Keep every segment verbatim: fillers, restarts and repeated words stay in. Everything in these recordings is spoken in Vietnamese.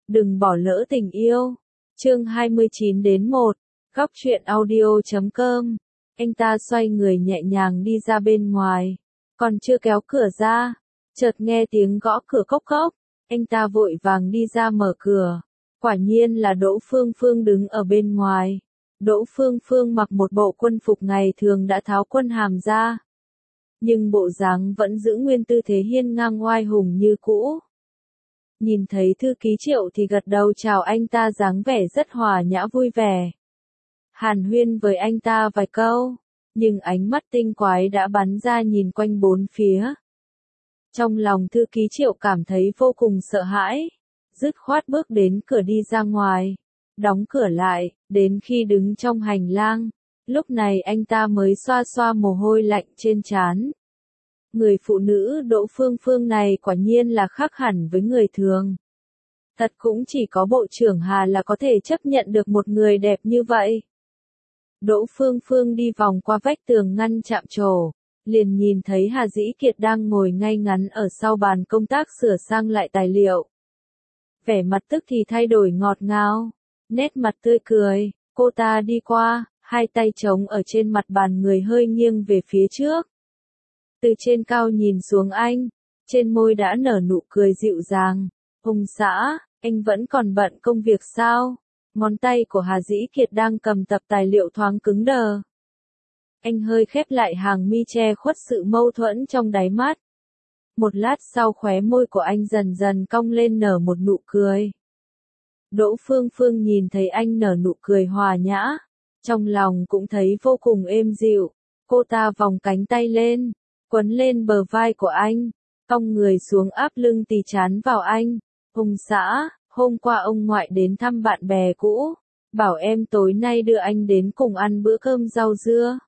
Đừng bỏ lỡ tình yêu. Chương hai mươi chín đến một. Góc truyện audio chấm com. Anh ta xoay người nhẹ nhàng đi ra bên ngoài. Còn chưa kéo cửa ra, chợt nghe tiếng gõ cửa cốc cốc. Anh ta vội vàng đi ra mở cửa. Quả nhiên là Đỗ Phương Phương đứng ở bên ngoài. Đỗ Phương Phương mặc một bộ quân phục ngày thường đã tháo quân hàm ra. Nhưng bộ dáng vẫn giữ nguyên tư thế hiên ngang oai hùng như cũ. Nhìn thấy thư ký Triệu thì gật đầu chào anh ta, dáng vẻ rất hòa nhã vui vẻ. Hàn huyên với anh ta vài câu, nhưng ánh mắt tinh quái đã bắn ra nhìn quanh bốn phía. Trong lòng thư ký Triệu cảm thấy vô cùng sợ hãi, dứt khoát bước đến cửa đi ra ngoài, đóng cửa lại, đến khi đứng trong hành lang, lúc này anh ta mới xoa xoa mồ hôi lạnh trên trán. Người phụ nữ Đỗ Phương Phương này quả nhiên là khác hẳn với người thường. Thật cũng chỉ có bộ trưởng Hà là có thể chấp nhận được một người đẹp như vậy. Đỗ Phương Phương đi vòng qua vách tường ngăn chạm trổ, liền nhìn thấy Hà Dĩ Kiệt đang ngồi ngay ngắn ở sau bàn công tác sửa sang lại tài liệu. Vẻ mặt tức thì thay đổi ngọt ngào, nét mặt tươi cười, cô ta đi qua, hai tay trống ở trên mặt bàn, người hơi nghiêng về phía trước. Từ trên cao nhìn xuống anh, trên môi đã nở nụ cười dịu dàng. Ông xã, anh vẫn còn bận công việc sao? Ngón tay của Hà Dĩ Kiệt đang cầm tập tài liệu thoáng cứng đờ. Anh hơi khép lại hàng mi che khuất sự mâu thuẫn trong đáy mắt. Một lát sau khóe môi của anh dần dần cong lên nở một nụ cười. Đỗ Phương Phương nhìn thấy anh nở nụ cười hòa nhã, trong lòng cũng thấy vô cùng êm dịu. Cô ta vòng cánh tay lên, quấn lên bờ vai của anh, cong người xuống áp lưng tì chán vào anh. Ông xã, hôm qua ông ngoại đến thăm bạn bè cũ, bảo em tối nay đưa anh đến cùng ăn bữa cơm rau dưa.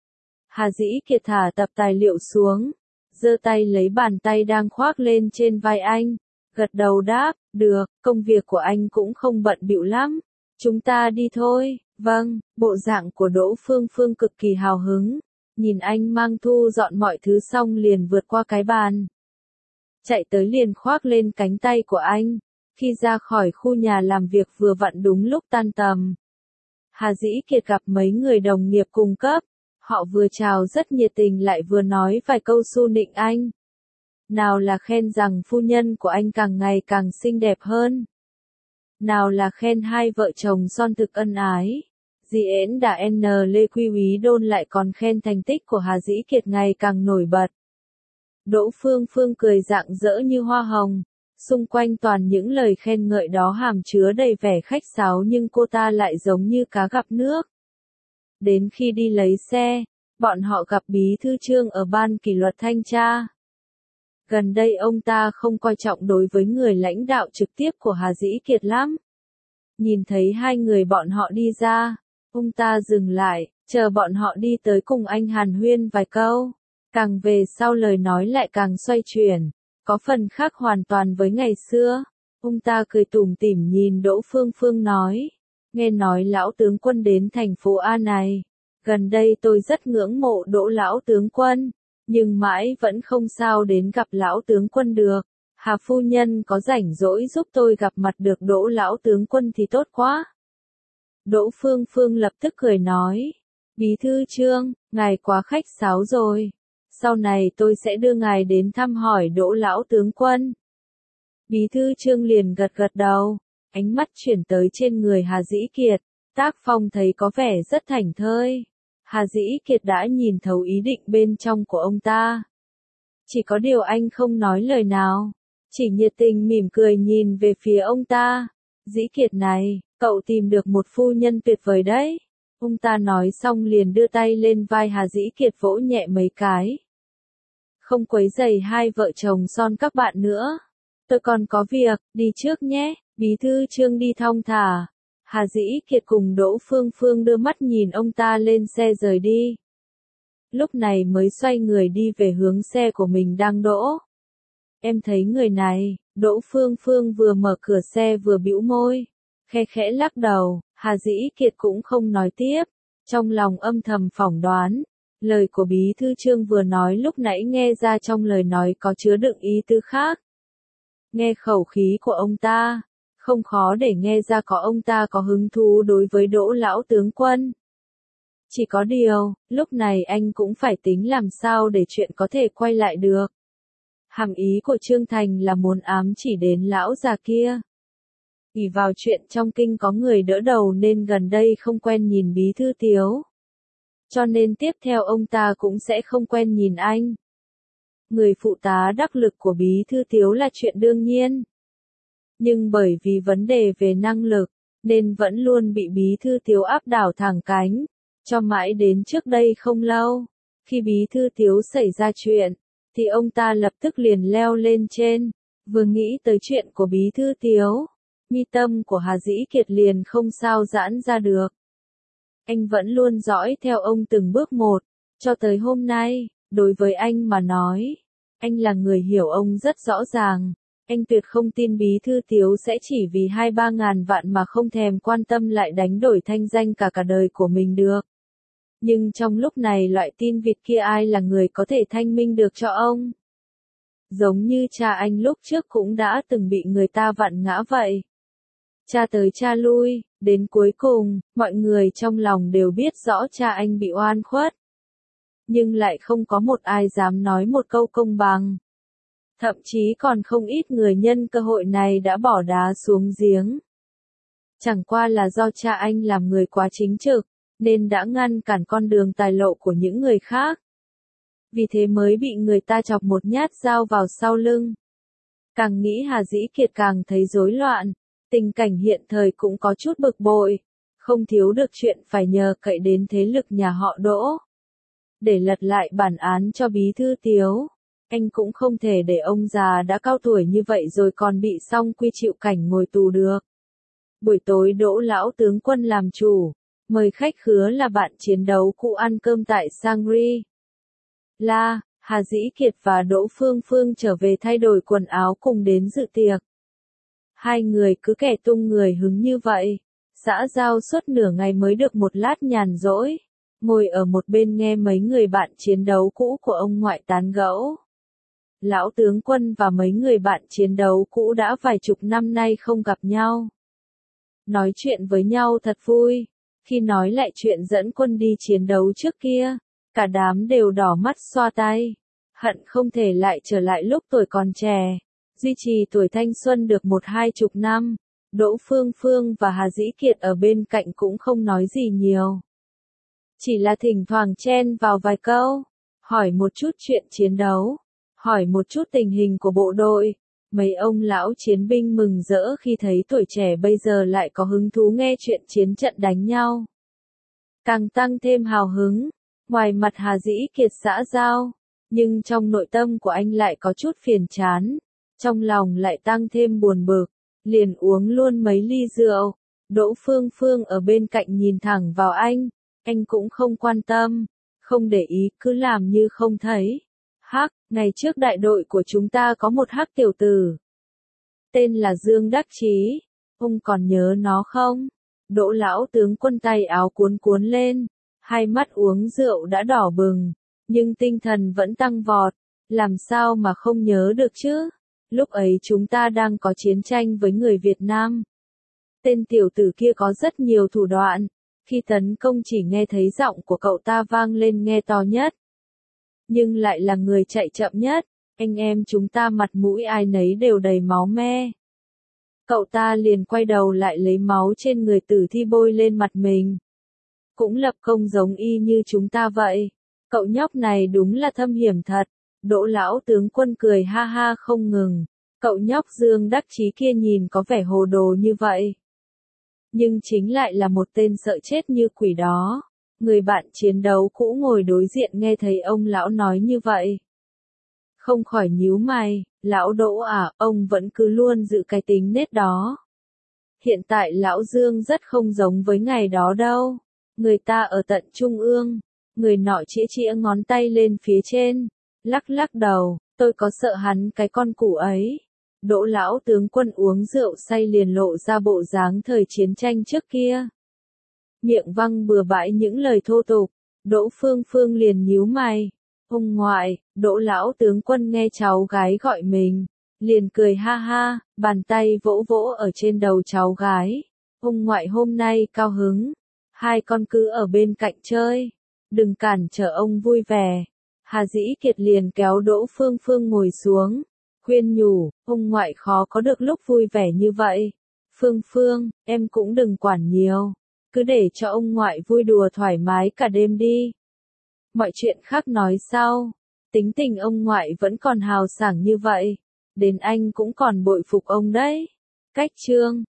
Hà Dĩ Kiệt thả tập tài liệu xuống, giơ tay lấy bàn tay đang khoác lên trên vai anh, gật đầu đáp, được, công việc của anh cũng không bận bịu lắm, chúng ta đi thôi. Vâng, bộ dạng của Đỗ Phương Phương cực kỳ hào hứng, nhìn anh mang thu dọn mọi thứ xong liền vượt qua cái bàn, chạy tới liền khoác lên cánh tay của anh. Khi ra khỏi khu nhà làm việc vừa vặn đúng lúc tan tầm, Hà Dĩ Kiệt gặp mấy người đồng nghiệp cùng cấp, họ vừa chào rất nhiệt tình lại vừa nói vài câu xu nịnh anh. Nào là khen rằng phu nhân của anh càng ngày càng xinh đẹp hơn, nào là khen hai vợ chồng son thực ân ái. Dì ễn đã N Lê Quy Úy Đôn lại còn khen thành tích của Hà Dĩ Kiệt ngày càng nổi bật. Đỗ Phương Phương cười rạng rỡ như hoa hồng, xung quanh toàn những lời khen ngợi đó hàm chứa đầy vẻ khách sáo nhưng cô ta lại giống như cá gặp nước. Đến khi đi lấy xe, bọn họ gặp Bí thư Trương ở ban kỷ luật thanh tra. Gần đây ông ta không coi trọng đối với người lãnh đạo trực tiếp của Hà Dĩ Kiệt lắm. Nhìn thấy hai người bọn họ đi ra, ông ta dừng lại, chờ bọn họ đi tới cùng anh hàn huyên vài câu. Càng về sau lời nói lại càng xoay chuyển, có phần khác hoàn toàn với ngày xưa. Ông ta cười tủm tỉm nhìn Đỗ Phương Phương nói, nghe nói lão tướng quân đến thành phố A này. Gần đây tôi rất ngưỡng mộ Đỗ lão tướng quân, nhưng mãi vẫn không sao đến gặp lão tướng quân được. Hà phu nhân có rảnh rỗi giúp tôi gặp mặt được Đỗ lão tướng quân thì tốt quá. Đỗ Phương Phương lập tức cười nói, Bí thư Trương, ngài quá khách sáo rồi. Sau này tôi sẽ đưa ngài đến thăm hỏi Đỗ lão tướng quân. Bí thư Trương liền gật gật đầu, ánh mắt chuyển tới trên người Hà Dĩ Kiệt, tác phong thấy có vẻ rất thảnh thơi. Hà Dĩ Kiệt đã nhìn thấu ý định bên trong của ông ta. Chỉ có điều anh không nói lời nào, chỉ nhiệt tình mỉm cười nhìn về phía ông ta. Dĩ Kiệt này, cậu tìm được một phu nhân tuyệt vời đấy. Ông ta nói xong liền đưa tay lên vai Hà Dĩ Kiệt vỗ nhẹ mấy cái. Không quấy rầy hai vợ chồng son các bạn nữa. Tôi còn có việc, đi trước nhé. Bí thư Trương đi thong thả. Hà Dĩ Kiệt cùng Đỗ Phương Phương đưa mắt nhìn ông ta lên xe rời đi. Lúc này mới xoay người đi về hướng xe của mình đang đỗ. Em thấy người này, Đỗ Phương Phương vừa mở cửa xe vừa bĩu môi, khe khẽ lắc đầu. Hà Dĩ Kiệt cũng không nói tiếp, trong lòng âm thầm phỏng đoán, lời của Bí thư Trương vừa nói lúc nãy nghe ra trong lời nói có chứa đựng ý tứ khác. Nghe khẩu khí của ông ta, Không khó để nghe ra có ông ta có hứng thú đối với Đỗ lão tướng quân. Chỉ có điều, lúc này anh cũng phải tính làm sao để chuyện có thể quay lại được. Hàm ý của Trương Thành là muốn ám chỉ đến lão già kia. Ỷ vào chuyện trong kinh có người đỡ đầu nên gần đây không quen nhìn Bí Thư Tiếu. Cho nên tiếp theo ông ta cũng sẽ không quen nhìn anh. Người phụ tá đắc lực của Bí Thư Tiếu là chuyện đương nhiên. Nhưng bởi vì vấn đề về năng lực, nên vẫn luôn bị Bí Thư Tiếu áp đảo thẳng cánh. Cho mãi đến trước đây không lâu, khi Bí Thư Tiếu xảy ra chuyện, thì ông ta lập tức liền leo lên trên. Vừa nghĩ tới chuyện của Bí Thư Tiếu, mi tâm của Hà Dĩ Kiệt liền không sao giãn ra được. Anh vẫn luôn dõi theo ông từng bước một, cho tới hôm nay, đối với anh mà nói, anh là người hiểu ông rất rõ ràng. Anh tuyệt không tin Bí Thư Tiếu sẽ chỉ vì hai ba ngàn vạn mà không thèm quan tâm lại đánh đổi thanh danh cả cả đời của mình được. Nhưng trong lúc này loại tin vịt kia ai là người có thể thanh minh được cho ông? Giống như cha anh lúc trước cũng đã từng bị người ta vặn ngã vậy. Cha tới cha lui, đến cuối cùng, mọi người trong lòng đều biết rõ cha anh bị oan khuất. Nhưng lại không có một ai dám nói một câu công bằng. Thậm chí còn không ít người nhân cơ hội này đã bỏ đá xuống giếng. Chẳng qua là do cha anh làm người quá chính trực, nên đã ngăn cản con đường tài lộ của những người khác. Vì thế mới bị người ta chọc một nhát dao vào sau lưng. Càng nghĩ Hà Dĩ Kiệt càng thấy rối loạn, tình cảnh hiện thời cũng có chút bực bội, không thiếu được chuyện phải nhờ cậy đến thế lực nhà họ Đỗ. Để lật lại bản án cho Bí Thư Tiếu, anh cũng không thể để ông già đã cao tuổi như vậy rồi còn bị song quy chịu cảnh ngồi tù được. Buổi tối Đỗ lão tướng quân làm chủ, mời khách khứa là bạn chiến đấu cũ ăn cơm tại Sangri. La, Hà Dĩ Kiệt và Đỗ Phương Phương trở về thay đổi quần áo cùng đến dự tiệc. Hai người cứ kẻ tung người hứng như vậy, xã giao suốt nửa ngày mới được một lát nhàn rỗi, ngồi ở một bên nghe mấy người bạn chiến đấu cũ của ông ngoại tán gẫu. Lão tướng quân và mấy người bạn chiến đấu cũ đã vài chục năm nay không gặp nhau. Nói chuyện với nhau thật vui, khi nói lại chuyện dẫn quân đi chiến đấu trước kia, cả đám đều đỏ mắt xoa tay, hận không thể lại trở lại lúc tuổi còn trẻ, duy trì tuổi thanh xuân được một hai chục năm. Đỗ Phương Phương và Hà Dĩ Kiệt ở bên cạnh cũng không nói gì nhiều. Chỉ là thỉnh thoảng chen vào vài câu, hỏi một chút chuyện chiến đấu, hỏi một chút tình hình của bộ đội. Mấy ông lão chiến binh mừng rỡ khi thấy tuổi trẻ bây giờ lại có hứng thú nghe chuyện chiến trận đánh nhau. Càng tăng thêm hào hứng, ngoài mặt Hà Dĩ Kiệt xã giao, nhưng trong nội tâm của anh lại có chút phiền chán, trong lòng lại tăng thêm buồn bực, liền uống luôn mấy ly rượu. Đỗ Phương Phương ở bên cạnh nhìn thẳng vào anh, anh cũng không quan tâm, không để ý, cứ làm như không thấy. Hắc, ngày trước đại đội của chúng ta có một hắc tiểu tử. Tên là Dương Đắc Chí, ông còn nhớ nó không? Đỗ lão tướng quân tay áo cuốn cuốn lên, hai mắt uống rượu đã đỏ bừng, nhưng tinh thần vẫn tăng vọt, làm sao mà không nhớ được chứ? Lúc ấy chúng ta đang có chiến tranh với người Việt Nam. Tên tiểu tử kia có rất nhiều thủ đoạn, khi tấn công chỉ nghe thấy giọng của cậu ta vang lên nghe to nhất. Nhưng lại là người chạy chậm nhất, anh em chúng ta mặt mũi ai nấy đều đầy máu me. Cậu ta liền quay đầu lại lấy máu trên người tử thi bôi lên mặt mình. Cũng lập công giống y như chúng ta vậy. Cậu nhóc này đúng là thâm hiểm thật. Đỗ lão tướng quân cười ha ha không ngừng. Cậu nhóc Dương Đắc Chí kia nhìn có vẻ hồ đồ như vậy. Nhưng chính lại là một tên sợ chết như quỷ đó. Người bạn chiến đấu cũ ngồi đối diện nghe thấy ông lão nói như vậy. Không khỏi nhíu mày, lão Đỗ à, ông vẫn cứ luôn giữ cái tính nết đó. Hiện tại lão Dương rất không giống với ngày đó đâu. Người ta ở tận trung ương, người nọ chĩa chĩa ngón tay lên phía trên, lắc lắc đầu, tôi có sợ hắn cái con củ ấy. Đỗ lão tướng quân uống rượu say liền lộ ra bộ dáng thời chiến tranh trước kia. Miệng văng bừa bãi những lời thô tục, Đỗ Phương Phương liền nhíu mày. Ông ngoại, Đỗ lão tướng quân nghe cháu gái gọi mình, liền cười ha ha, bàn tay vỗ vỗ ở trên đầu cháu gái. Ông ngoại hôm nay cao hứng, hai con cứ ở bên cạnh chơi, đừng cản trở ông vui vẻ. Hà Dĩ Kiệt liền kéo Đỗ Phương Phương ngồi xuống, khuyên nhủ, ông ngoại khó có được lúc vui vẻ như vậy. Phương Phương, em cũng đừng quản nhiều, cứ để cho ông ngoại vui đùa thoải mái cả đêm đi. Mọi chuyện khác nói sau, tính tình ông ngoại vẫn còn hào sảng như vậy, đến anh cũng còn bội phục ông đấy. Cách chương